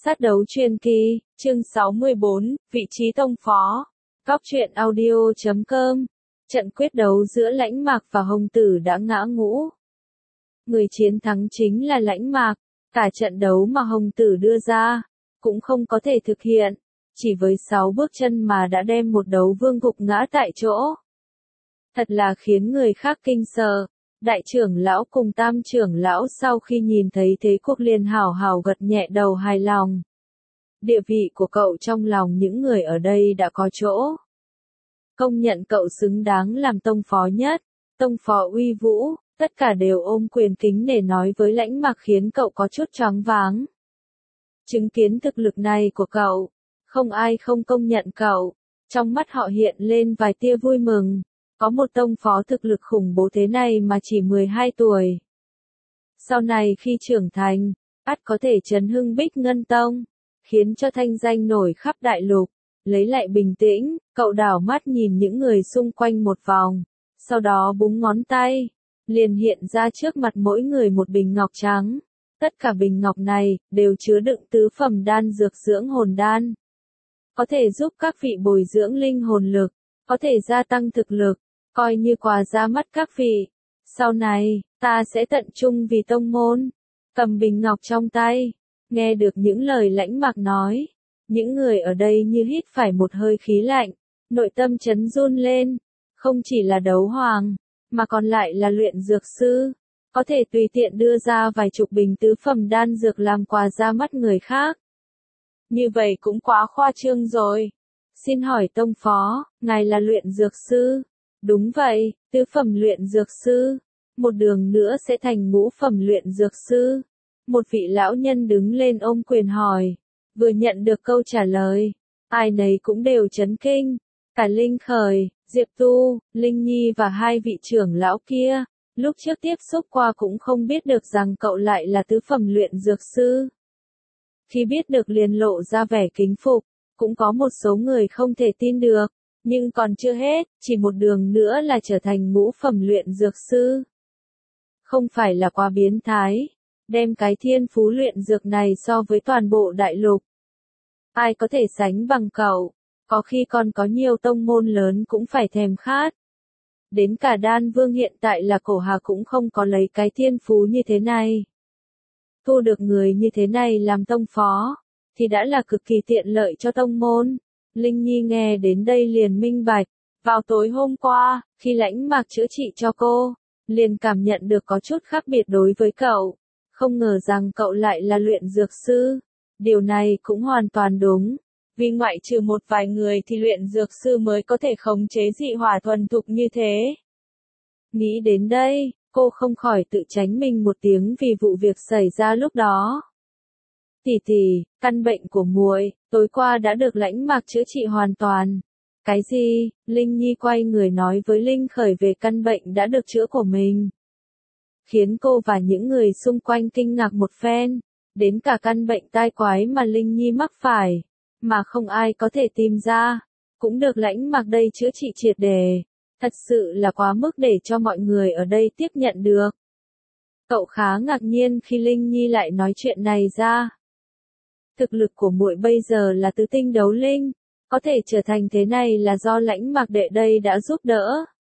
Sát đấu truyền kỳ, chương 64, vị trí tông phó. Góc truyện audio.com. Trận quyết đấu giữa Lãnh Mạc và Hồng Tử đã ngã ngũ. Người chiến thắng chính là Lãnh Mạc, cả trận đấu mà Hồng Tử đưa ra, cũng không có thể thực hiện, chỉ với 6 bước chân mà đã đem một đấu vương gục ngã tại chỗ. Thật là khiến người khác kinh sợ. Đại trưởng lão cùng tam trưởng lão sau khi nhìn thấy thế cuộc liền hào hào gật nhẹ đầu hài lòng. Địa vị của cậu trong lòng những người ở đây đã có chỗ. Công nhận cậu xứng đáng làm tông phó nhất, tông phó uy vũ, tất cả đều ôm quyền kính để nói với Lãnh Mạc khiến cậu có chút choáng váng. Chứng kiến thực lực này của cậu, không ai không công nhận cậu, trong mắt họ hiện lên vài tia vui mừng. Có một tông phó thực lực khủng bố thế này mà chỉ 12 tuổi. Sau này khi trưởng thành, ắt có thể chấn hưng Bích Ngân Tông, khiến cho thanh danh nổi khắp đại lục. Lấy lại bình tĩnh, cậu đảo mắt nhìn những người xung quanh một vòng, sau đó búng ngón tay, liền hiện ra trước mặt mỗi người một bình ngọc trắng. Tất cả bình ngọc này đều chứa đựng tứ phẩm đan dược dưỡng hồn đan, có thể giúp các vị bồi dưỡng linh hồn lực, có thể gia tăng thực lực. Coi như quà ra mắt các vị. Sau này, ta sẽ tận trung vì tông môn. Cầm bình ngọc trong tay. Nghe được những lời Lãnh Mạc nói. Những người ở đây như hít phải một hơi khí lạnh. Nội tâm chấn run lên. Không chỉ là đấu hoàng. Mà còn lại là luyện dược sư. Có thể tùy tiện đưa ra vài chục bình tứ phẩm đan dược làm quà ra mắt người khác. Như vậy cũng quá khoa trương rồi. Xin hỏi tông phó, ngài là luyện dược sư? Đúng vậy, tứ phẩm luyện dược sư. Một đường nữa sẽ thành ngũ phẩm luyện dược sư. Một vị lão nhân đứng lên ôm quyền hỏi. Vừa nhận được câu trả lời, ai nấy cũng đều chấn kinh. Cả Linh Khởi, Diệp Tu, Linh Nhi và hai vị trưởng lão kia, lúc trước tiếp xúc qua cũng không biết được rằng cậu lại là tứ phẩm luyện dược sư. Khi biết được liền lộ ra vẻ kính phục, cũng có một số người không thể tin được. Nhưng còn chưa hết, chỉ một đường nữa là trở thành ngũ phẩm luyện dược sư. Không phải là quá biến thái, đem cái thiên phú luyện dược này so với toàn bộ đại lục. Ai có thể sánh bằng cậu, có khi còn có nhiều tông môn lớn cũng phải thèm khát. Đến cả Đan Vương hiện tại là Cổ Hà cũng không có lấy cái thiên phú như thế này. Thu được người như thế này làm tông phó, thì đã là cực kỳ tiện lợi cho tông môn. Linh Nhi nghe đến đây liền minh bạch, vào tối hôm qua, khi Lãnh Mạc chữa trị cho cô, liền cảm nhận được có chút khác biệt đối với cậu, không ngờ rằng cậu lại là luyện dược sư. Điều này cũng hoàn toàn đúng, vì ngoại trừ một vài người thì luyện dược sư mới có thể khống chế dị hỏa thuần thục như thế. Nghĩ đến đây, cô không khỏi tự tránh mình một tiếng vì vụ việc xảy ra lúc đó. Tỷ tỷ, căn bệnh của muội tối qua đã được Lãnh Mạc chữa trị hoàn toàn. Cái gì? Linh Nhi quay người nói với Linh Khởi về căn bệnh đã được chữa của mình. Khiến cô và những người xung quanh kinh ngạc một phen. Đến cả căn bệnh tai quái mà Linh Nhi mắc phải, mà không ai có thể tìm ra, cũng được Lãnh Mạc đây chữa trị triệt để. Thật sự là quá mức để cho mọi người ở đây tiếp nhận được. Cậu khá ngạc nhiên khi Linh Nhi lại nói chuyện này ra. Thực lực của muội bây giờ là tứ tinh đấu linh, có thể trở thành thế này là do Lãnh Mạc đệ đây đã giúp đỡ.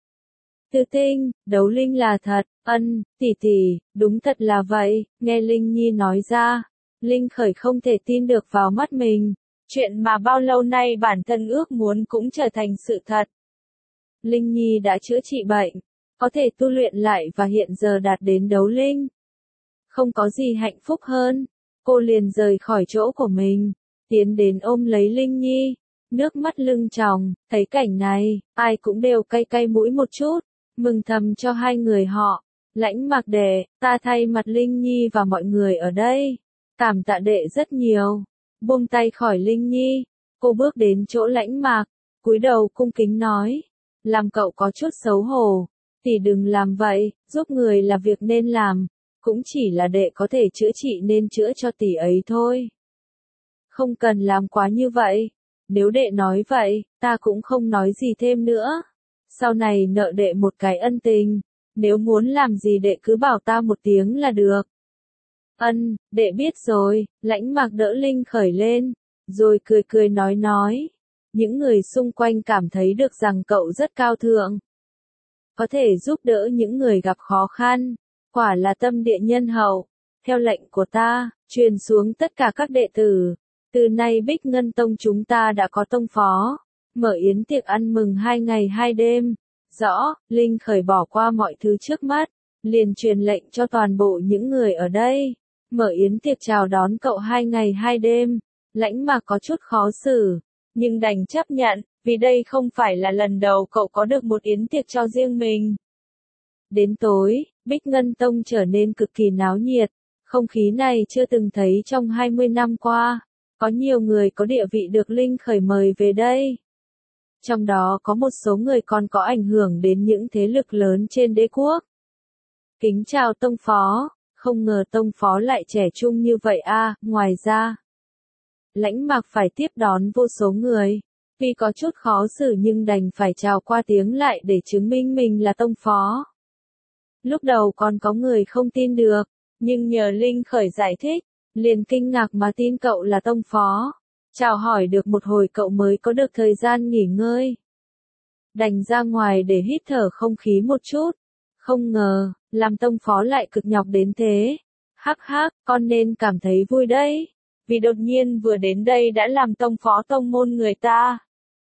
Tứ tinh, đấu linh là thật, tỷ tỷ, đúng thật là vậy, nghe Linh Nhi nói ra, Linh Khởi không thể tin được vào mắt mình, chuyện mà bao lâu nay bản thân ước muốn cũng trở thành sự thật. Linh Nhi đã chữa trị bệnh, có thể tu luyện lại và hiện giờ đạt đến đấu linh. Không có gì hạnh phúc hơn. Cô liền rời khỏi chỗ của mình, tiến đến ôm lấy Linh Nhi, nước mắt lưng tròng, thấy cảnh này, ai cũng đều cay cay mũi một chút, mừng thầm cho hai người họ. Lãnh Mạc đệ, ta thay mặt Linh Nhi và mọi người ở đây, cảm tạ đệ rất nhiều. Buông tay khỏi Linh Nhi, cô bước đến chỗ Lãnh Mạc, cúi đầu cung kính nói, làm cậu có chút xấu hổ, tỷ đừng làm vậy, giúp người là việc nên làm. Cũng chỉ là đệ có thể chữa trị nên chữa cho tỷ ấy thôi. Không cần làm quá như vậy. Nếu đệ nói vậy, ta cũng không nói gì thêm nữa. Sau này nợ đệ một cái ân tình. Nếu muốn làm gì đệ cứ bảo ta một tiếng là được. Đệ biết rồi, Lãnh Mạc đỡ Linh Khởi lên, rồi cười cười nói. Những người xung quanh cảm thấy được rằng cậu rất cao thượng. Có thể giúp đỡ những người gặp khó khăn, quả là tâm địa nhân hậu. Theo lệnh của ta, truyền xuống tất cả các đệ tử. Từ nay Bích Ngân Tông chúng ta đã có tông phó, mở yến tiệc ăn mừng 2 ngày 2 đêm. Rõ, Linh Khởi bỏ qua mọi thứ trước mắt, liền truyền lệnh cho toàn bộ những người ở đây. Mở yến tiệc chào đón cậu 2 ngày 2 đêm. Lãnh Mạc có chút khó xử, nhưng đành chấp nhận, vì đây không phải là lần đầu cậu có được một yến tiệc cho riêng mình. Đến tối, Bích Ngân Tông trở nên cực kỳ náo nhiệt, không khí này chưa từng thấy trong 20 năm qua. Có nhiều người có địa vị được Linh Khởi mời về đây. Trong đó có một số người còn có ảnh hưởng đến những thế lực lớn trên đế quốc. Kính chào tông phó, không ngờ tông phó lại trẻ trung như vậy à, ngoài ra. Lãnh Mạc phải tiếp đón vô số người, vì có chút khó xử nhưng đành phải chào qua tiếng lại để chứng minh mình là tông phó. Lúc đầu còn có người không tin được, nhưng nhờ Linh Khởi giải thích, liền kinh ngạc mà tin cậu là tông phó. Chào hỏi được một hồi cậu mới có được thời gian nghỉ ngơi. Đành ra ngoài để hít thở không khí một chút. Không ngờ, làm tông phó lại cực nhọc đến thế. Hắc hắc, con nên cảm thấy vui đấy. Vì đột nhiên vừa đến đây đã làm tông phó tông môn người ta.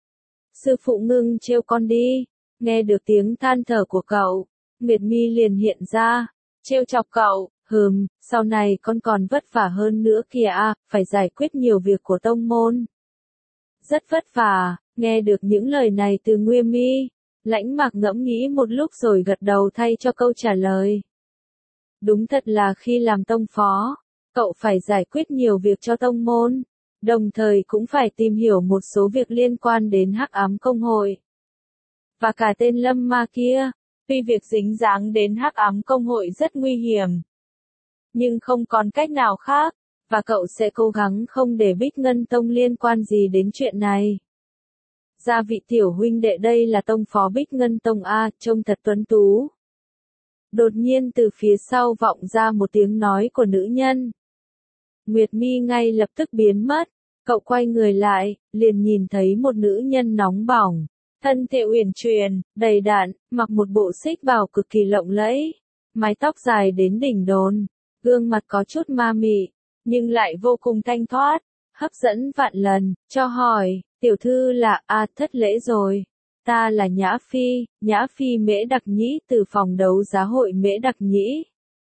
Sư phụ ngưng trêu con đi. Nghe được tiếng than thở của cậu, Nguyệt Mi liền hiện ra, trêu chọc cậu. Sau này con còn vất vả hơn nữa kìa à, phải giải quyết nhiều việc của tông môn. Rất vất vả, nghe được những lời này từ Nguyệt Mi, Lãnh Mạc ngẫm nghĩ một lúc rồi gật đầu thay cho câu trả lời. Đúng thật là khi làm tông phó, cậu phải giải quyết nhiều việc cho tông môn, đồng thời cũng phải tìm hiểu một số việc liên quan đến Hắc Ám Công hội. Và cả tên Lâm Ma kia, tuy việc dính dáng đến Hắc Ám Công hội rất nguy hiểm, nhưng không còn cách nào khác, và cậu sẽ cố gắng không để Bích Ngân Tông liên quan gì đến chuyện này. Gia vị tiểu huynh đệ đây là tông phó Bích Ngân Tông A, trông thật tuấn tú. Đột nhiên từ phía sau vọng ra một tiếng nói của nữ nhân. Nguyệt Mi ngay lập tức biến mất, cậu quay người lại, liền nhìn thấy một nữ nhân nóng bỏng, thân thể uyển chuyển, đầy đặn, mặc một bộ xích bào cực kỳ lộng lẫy, mái tóc dài đến đỉnh đồn. Gương mặt có chút ma mị, nhưng lại vô cùng thanh thoát, hấp dẫn vạn lần, cho hỏi, tiểu thư là, thất lễ rồi. Ta là Nhã Phi Mễ Đặc Nhĩ từ phòng đấu giá hội Mễ Đặc Nhĩ.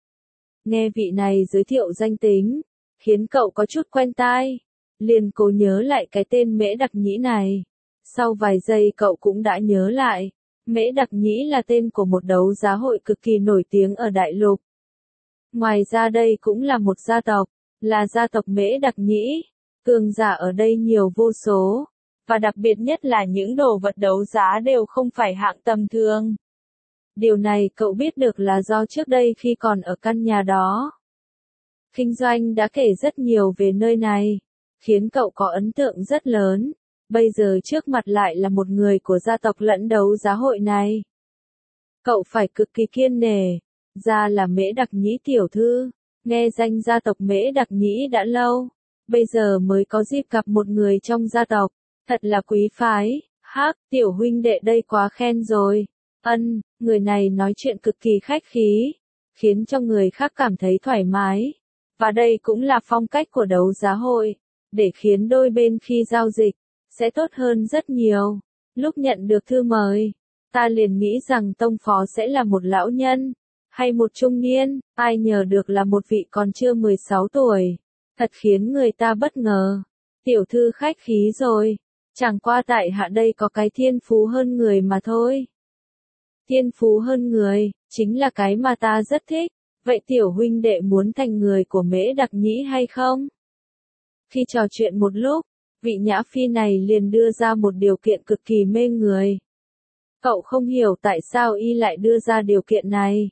Nghe vị này giới thiệu danh tính, khiến cậu có chút quen tai, liền cố nhớ lại cái tên Mễ Đặc Nhĩ này. Sau vài giây cậu cũng đã nhớ lại, Mễ Đặc Nhĩ là tên của một đấu giá hội cực kỳ nổi tiếng ở Đại Lục. Ngoài ra đây cũng là một gia tộc, là gia tộc Mễ Đặc Nhĩ, cường giả ở đây nhiều vô số, và đặc biệt nhất là những đồ vật đấu giá đều không phải hạng tầm thường. Điều này cậu biết được là do trước đây khi còn ở căn nhà đó, kinh doanh đã kể rất nhiều về nơi này, khiến cậu có ấn tượng rất lớn. Bây giờ trước mặt lại là một người của gia tộc lẫn đấu giá hội này. Cậu phải cực kỳ kiêng nể. Ra là Mễ Đặc Nhĩ tiểu thư, nghe danh gia tộc Mễ Đặc Nhĩ đã lâu, bây giờ mới có dịp gặp một người trong gia tộc, thật là quý phái. Tiểu huynh đệ đây quá khen rồi. Người này nói chuyện cực kỳ khách khí, khiến cho người khác cảm thấy thoải mái, và đây cũng là phong cách của đấu giá hội, để khiến đôi bên khi giao dịch sẽ tốt hơn rất nhiều. Lúc nhận được thư mời, ta liền nghĩ rằng tông phó sẽ là một lão nhân hay một trung niên, ai nhờ được là một vị còn chưa 16 tuổi. Thật khiến người ta bất ngờ. Tiểu thư khách khí rồi, chẳng qua tại hạ đây có cái thiên phú hơn người mà thôi. Thiên phú hơn người, chính là cái mà ta rất thích. Vậy tiểu huynh đệ muốn thành người của Mễ Đặc Nhĩ hay không? Khi trò chuyện một lúc, vị Nhã Phi này liền đưa ra một điều kiện cực kỳ mê người. Cậu không hiểu tại sao y lại đưa ra điều kiện này.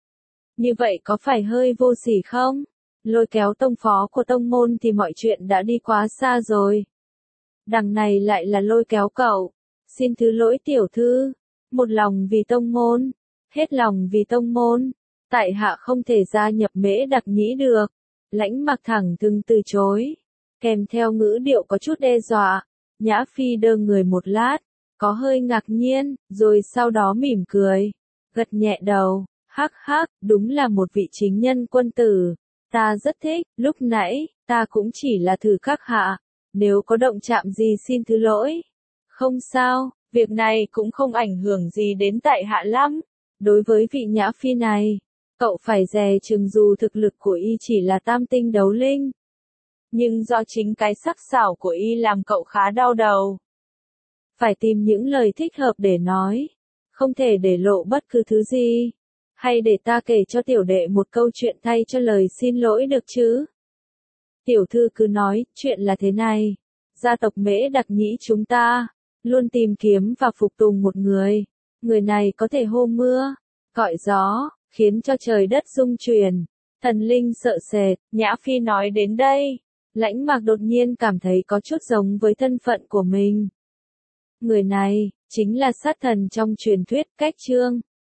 Như vậy có phải hơi vô sỉ không? Lôi kéo tông phó của tông môn thì mọi chuyện đã đi quá xa rồi. Đằng này lại là lôi kéo cậu. Xin thứ lỗi tiểu thư. Một lòng vì tông môn. Hết lòng vì tông môn. Tại hạ không thể gia nhập Mễ Đặc Nhĩ được. Lãnh Mặc thẳng thừng từ chối, kèm theo ngữ điệu có chút đe dọa. Nhã Phi đơ người một lát, có hơi ngạc nhiên, rồi sau đó mỉm cười, gật nhẹ đầu, hắc hắc, đúng là một vị chính nhân quân tử, ta rất thích, lúc nãy, ta cũng chỉ là thử khắc hạ, nếu có động chạm gì xin thứ lỗi. Không sao, việc này cũng không ảnh hưởng gì đến tại hạ lắm. Đối với vị Nhã Phi này, cậu phải dè chừng dù thực lực của y chỉ là tam tinh đấu linh. Nhưng do chính cái sắc sảo của y làm cậu khá đau đầu. Phải tìm những lời thích hợp để nói, không thể để lộ bất cứ thứ gì. Hay để ta kể cho tiểu đệ một câu chuyện thay cho lời xin lỗi được chứ? Tiểu thư cứ nói, chuyện là thế này. Gia tộc Mễ Đặc Nhĩ chúng ta, luôn tìm kiếm và phục tùng một người. Người này có thể hô mưa, gọi gió, khiến cho trời đất rung chuyển. Thần linh sợ sệt, Nhã Phi nói đến đây. Lãnh Mặc đột nhiên cảm thấy có chút giống với thân phận của mình. Người này, chính là sát thần trong truyền thuyết Cách Trương.